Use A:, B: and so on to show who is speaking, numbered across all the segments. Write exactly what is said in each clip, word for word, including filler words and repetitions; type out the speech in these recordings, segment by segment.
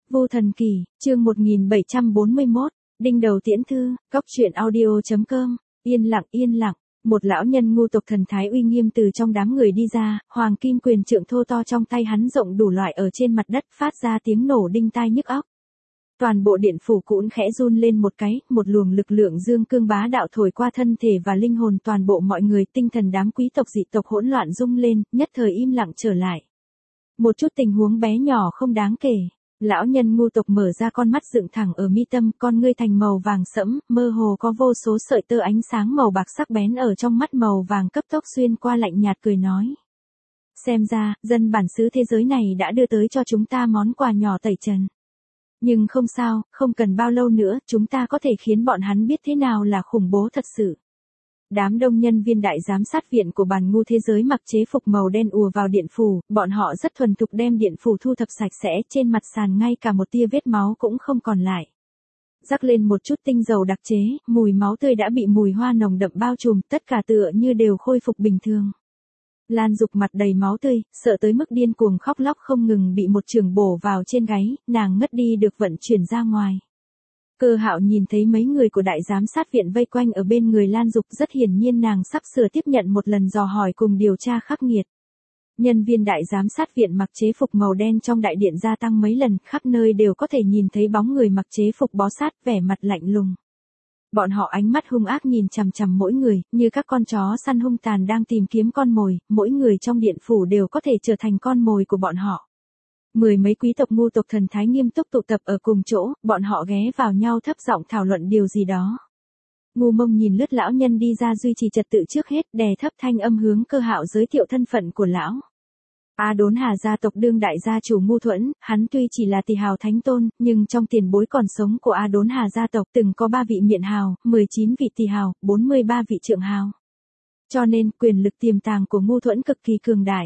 A: Vô Thần Kỳ, chương một nghìn bảy trăm bốn mươi mốt, đinh đầu tiễn thư, góc truyện audio chấm com, yên lặng yên lặng, một lão nhân ngu tộc thần thái uy nghiêm từ trong đám người đi ra, hoàng kim quyền trượng thô to trong tay hắn rộng đủ loại ở trên mặt đất phát ra tiếng nổ đinh tai nhức óc. Toàn bộ điện phủ cũn khẽ run lên một cái, một luồng lực lượng dương cương bá đạo thổi qua thân thể và linh hồn toàn bộ mọi người, tinh thần đám quý tộc dị tộc hỗn loạn rung lên, nhất thời im lặng trở lại. Một chút tình huống bé nhỏ không đáng kể. Lão nhân ngu tộc mở ra con mắt dựng thẳng ở mi tâm, con ngươi thành màu vàng sẫm, mơ hồ có vô số sợi tơ ánh sáng màu bạc sắc bén ở trong mắt màu vàng cấp tốc xuyên qua, lạnh nhạt cười nói. Xem ra, dân bản xứ thế giới này đã đưa tới cho chúng ta món quà nhỏ tẩy trần. Nhưng không sao, không cần bao lâu nữa, chúng ta có thể khiến bọn hắn biết thế nào là khủng bố thật sự. Đám đông nhân viên đại giám sát viện của bản ngu thế giới mặc chế phục màu đen ùa vào điện phủ, bọn họ rất thuần thục đem điện phủ thu thập sạch sẽ, trên mặt sàn ngay cả một tia vết máu cũng không còn lại. Rắc lên một chút tinh dầu đặc chế, mùi máu tươi đã bị mùi hoa nồng đậm bao trùm, tất cả tựa như đều khôi phục bình thường. Lan Dục mặt đầy máu tươi, sợ tới mức điên cuồng khóc lóc không ngừng, bị một chưởng bổ vào trên gáy, nàng ngất đi được vận chuyển ra ngoài. Cơ Hạo nhìn thấy mấy người của đại giám sát viện vây quanh ở bên người Lan Dục, rất hiển nhiên nàng sắp sửa tiếp nhận một lần dò hỏi cùng điều tra khắc nghiệt. Nhân viên đại giám sát viện mặc chế phục màu đen trong đại điện gia tăng mấy lần, khắp nơi đều có thể nhìn thấy bóng người mặc chế phục bó sát, vẻ mặt lạnh lùng. Bọn họ ánh mắt hung ác nhìn chằm chằm mỗi người, như các con chó săn hung tàn đang tìm kiếm con mồi, mỗi người trong điện phủ đều có thể trở thành con mồi của bọn họ. Mười mấy quý tộc ngu tộc thần thái nghiêm túc tụ tập ở cùng chỗ, bọn họ ghé vào nhau thấp giọng thảo luận điều gì đó. Ngu Mông nhìn lướt lão nhân đi ra duy trì trật tự trước hết, đè thấp thanh âm hướng Cơ Hạo giới thiệu thân phận của lão. A Đốn Hà gia tộc đương đại gia chủ Ngu Thuẫn, hắn tuy chỉ là tỳ hào thánh tôn, nhưng trong tiền bối còn sống của A Đốn Hà gia tộc từng có ba vị miện hào, mười chín vị tỳ hào, bốn mươi ba vị trượng hào. Cho nên, quyền lực tiềm tàng của Ngu Thuẫn cực kỳ cường đại.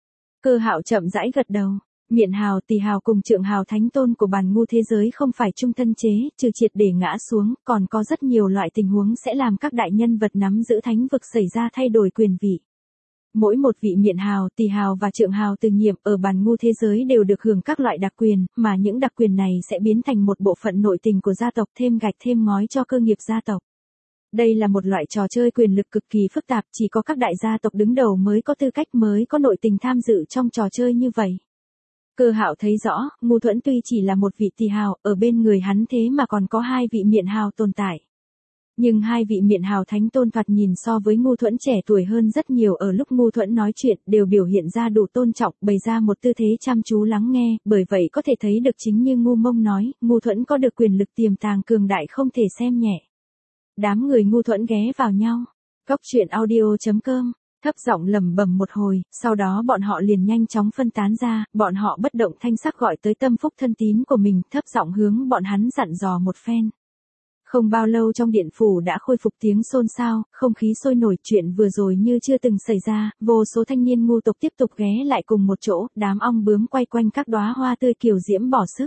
A: Cơ Hạo chậm rãi gật đầu. Miện hào, tỳ hào cùng trượng hào thánh tôn của bản ngu thế giới không phải chung thân chế, trừ triệt để ngã xuống, còn có rất nhiều loại tình huống sẽ làm các đại nhân vật nắm giữ thánh vực xảy ra thay đổi quyền vị. Mỗi một vị miện hào, tỳ hào và trượng hào từ nhiệm ở bản ngu thế giới đều được hưởng các loại đặc quyền, mà những đặc quyền này sẽ biến thành một bộ phận nội tình của gia tộc, thêm gạch thêm ngói cho cơ nghiệp gia tộc. Đây là một loại trò chơi quyền lực cực kỳ phức tạp, chỉ có các đại gia tộc đứng đầu mới có tư cách, mới có nội tình tham dự trong trò chơi như vậy. Cơ Hạo thấy rõ, Ngu Thuẫn tuy chỉ là một vị tỳ hào, ở bên người hắn thế mà còn có hai vị miện hào tồn tại. Nhưng hai vị miện hào thánh tôn thoạt nhìn so với Ngu Thuẫn trẻ tuổi hơn rất nhiều, ở lúc Ngu Thuẫn nói chuyện đều biểu hiện ra đủ tôn trọng, bày ra một tư thế chăm chú lắng nghe, bởi vậy có thể thấy được chính như Ngu Mông nói, Ngu Thuẫn có được quyền lực tiềm tàng cường đại không thể xem nhẹ. Đám người Ngu Thuẫn ghé vào nhau. Góc truyện audio chấm com. Thấp giọng lẩm bẩm một hồi, sau đó bọn họ liền nhanh chóng phân tán ra, bọn họ bất động thanh sắc gọi tới tâm phúc thân tín của mình, thấp giọng hướng bọn hắn dặn dò một phen. Không bao lâu trong điện phủ đã khôi phục tiếng xôn xao, không khí sôi nổi, chuyện vừa rồi như chưa từng xảy ra, vô số thanh niên ngu tộc tiếp tục ghé lại cùng một chỗ, đám ong bướm quay quanh các đóa hoa tươi kiều diễm bỏ sức.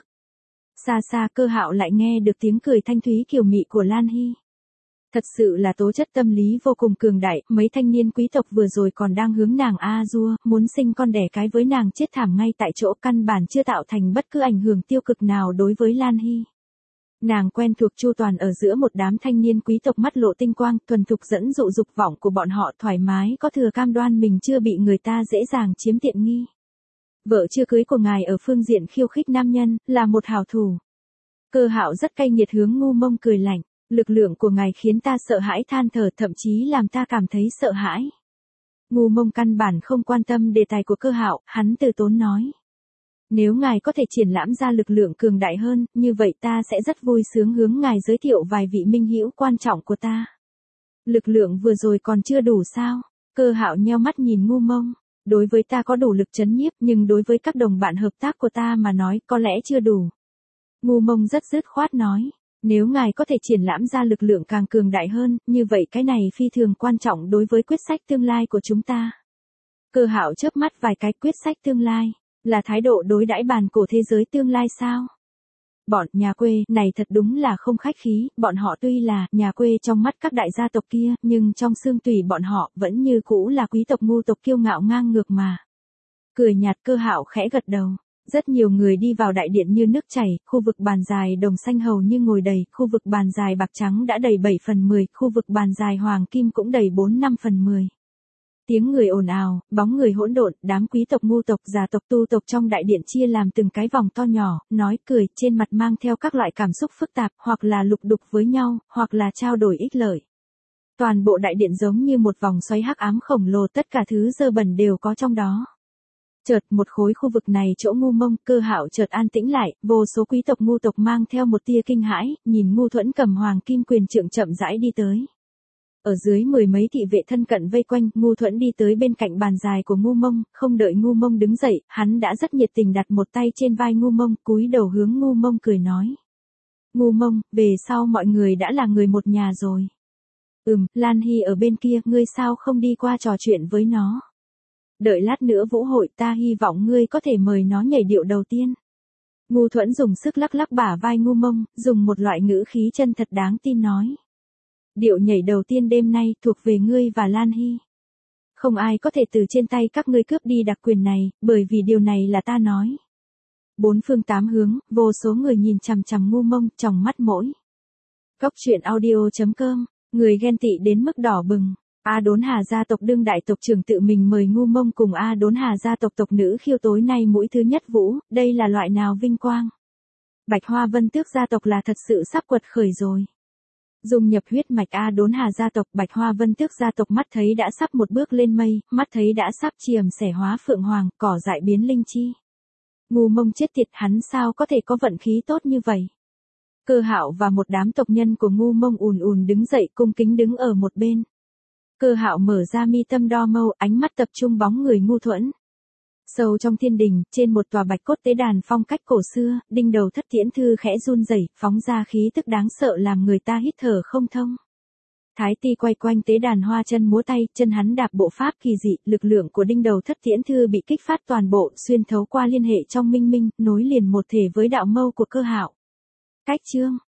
A: Xa xa Cơ Hạo lại nghe được tiếng cười thanh thúy kiều mị của Lan Hy. Thật sự là tố chất tâm lý vô cùng cường đại, mấy thanh niên quý tộc vừa rồi còn đang hướng nàng a dua, muốn sinh con đẻ cái với nàng, chết thảm ngay tại chỗ, căn bản chưa tạo thành bất cứ ảnh hưởng tiêu cực nào đối với Lan Hy. Nàng quen thuộc chu toàn ở giữa một đám thanh niên quý tộc mắt lộ tinh quang, thuần thục dẫn dụ dục vọng của bọn họ, thoải mái có thừa cam đoan mình chưa bị người ta dễ dàng chiếm tiện nghi. Vợ chưa cưới của ngài ở phương diện khiêu khích nam nhân, là một hảo thủ. Cơ Hạo rất cay nghiệt hướng Ngu Mông cười lạnh. Lực lượng của ngài khiến ta sợ hãi than thở, thậm chí làm ta cảm thấy sợ hãi. Ngu Mông căn bản không quan tâm đề tài của Cơ Hạo, hắn từ tốn nói. Nếu ngài có thể triển lãm ra lực lượng cường đại hơn, như vậy ta sẽ rất vui sướng hướng ngài giới thiệu vài vị minh hữu quan trọng của ta. Lực lượng vừa rồi còn chưa đủ sao? Cơ Hạo nheo mắt nhìn Ngu Mông. Đối với ta có đủ lực trấn nhiếp, nhưng đối với các đồng bạn hợp tác của ta mà nói có lẽ chưa đủ. Ngu Mông rất dứt khoát nói. Nếu ngài có thể triển lãm ra lực lượng càng cường đại hơn, như vậy cái này phi thường quan trọng đối với quyết sách tương lai của chúng ta. Cơ Hạo chớp mắt vài cái, quyết sách tương lai, là thái độ đối đãi bản cổ thế giới tương lai sao? Bọn nhà quê này thật đúng là không khách khí, bọn họ tuy là nhà quê trong mắt các đại gia tộc kia, nhưng trong xương tủy bọn họ vẫn như cũ là quý tộc ngu tộc kiêu ngạo ngang ngược mà. Cười nhạt. Cơ Hạo khẽ gật đầu. Rất nhiều người đi vào đại điện như nước chảy, khu vực bàn dài đồng xanh hầu như ngồi đầy, khu vực bàn dài bạc trắng đã đầy bảy phần mười, khu vực bàn dài hoàng kim cũng đầy bốn năm phần mười. Tiếng người ồn ào, bóng người hỗn độn, đám quý tộc ngu tộc, già tộc tu tộc trong đại điện chia làm từng cái vòng to nhỏ, nói cười, trên mặt mang theo các loại cảm xúc phức tạp, hoặc là lục đục với nhau, hoặc là trao đổi ích lợi. Toàn bộ đại điện giống như một vòng xoáy hắc ám khổng lồ, tất cả thứ dơ bẩn đều có trong đó. Chợt một khối khu vực này chỗ Ngu Mông, Cơ Hạo chợt an tĩnh lại, vô số quý tộc ngu tộc mang theo một tia kinh hãi, nhìn Ngu Thuẫn cầm hoàng kim quyền trượng chậm rãi đi tới. Ở dưới mười mấy thị vệ thân cận vây quanh, Ngu Thuẫn đi tới bên cạnh bàn dài của Ngu Mông, không đợi Ngu Mông đứng dậy, hắn đã rất nhiệt tình đặt một tay trên vai Ngu Mông, cúi đầu hướng Ngu Mông cười nói. Ngu Mông, về sau mọi người đã là người một nhà rồi. Ừm, Lan Hy ở bên kia, ngươi sao không đi qua trò chuyện với nó? Đợi lát nữa vũ hội, ta hy vọng ngươi có thể mời nó nhảy điệu đầu tiên. Ngu Thuẫn dùng sức lắc lắc bả vai Ngu Mông, dùng một loại ngữ khí chân thật đáng tin nói. Điệu nhảy đầu tiên đêm nay thuộc về ngươi và Lan Hy. Không ai có thể từ trên tay các ngươi cướp đi đặc quyền này, bởi vì điều này là ta nói. Bốn phương tám hướng, vô số người nhìn chằm chằm Ngu Mông, tròng mắt mỗi. Cóc truyện audio chấm com, người ghen tị đến mức đỏ bừng. A Đốn Hà gia tộc đương đại tộc trưởng tự mình mời Ngu Mông cùng A Đốn Hà gia tộc tộc nữ khiêu tối nay mũi thứ nhất vũ, đây là loại nào vinh quang. Bạch Hoa Vân Tước gia tộc là thật sự sắp quật khởi rồi. Dung nhập huyết mạch A Đốn Hà gia tộc, Bạch Hoa Vân Tước gia tộc mắt thấy đã sắp một bước lên mây, mắt thấy đã sắp chiềm xẻ hóa phượng hoàng, cỏ dại biến linh chi. Ngu Mông chết tiệt, hắn sao có thể có vận khí tốt như vậy. Cơ Hạo và một đám tộc nhân của Ngu Mông ùn ùn đứng dậy cung kính đứng ở một bên. Cơ Hạo mở ra mi tâm đo mâu, ánh mắt tập trung bóng người Ngu Thuẫn. Sâu trong thiên đình, trên một tòa bạch cốt tế đàn phong cách cổ xưa, đinh đầu thất tiễn thư khẽ run rẩy, phóng ra khí tức đáng sợ làm người ta hít thở không thông. Thái Ti quay quanh tế đàn hoa chân múa tay, chân hắn đạp bộ pháp kỳ dị, lực lượng của đinh đầu thất tiễn thư bị kích phát toàn bộ, xuyên thấu qua liên hệ trong minh minh, nối liền một thể với đạo mâu của Cơ Hạo. Cách chương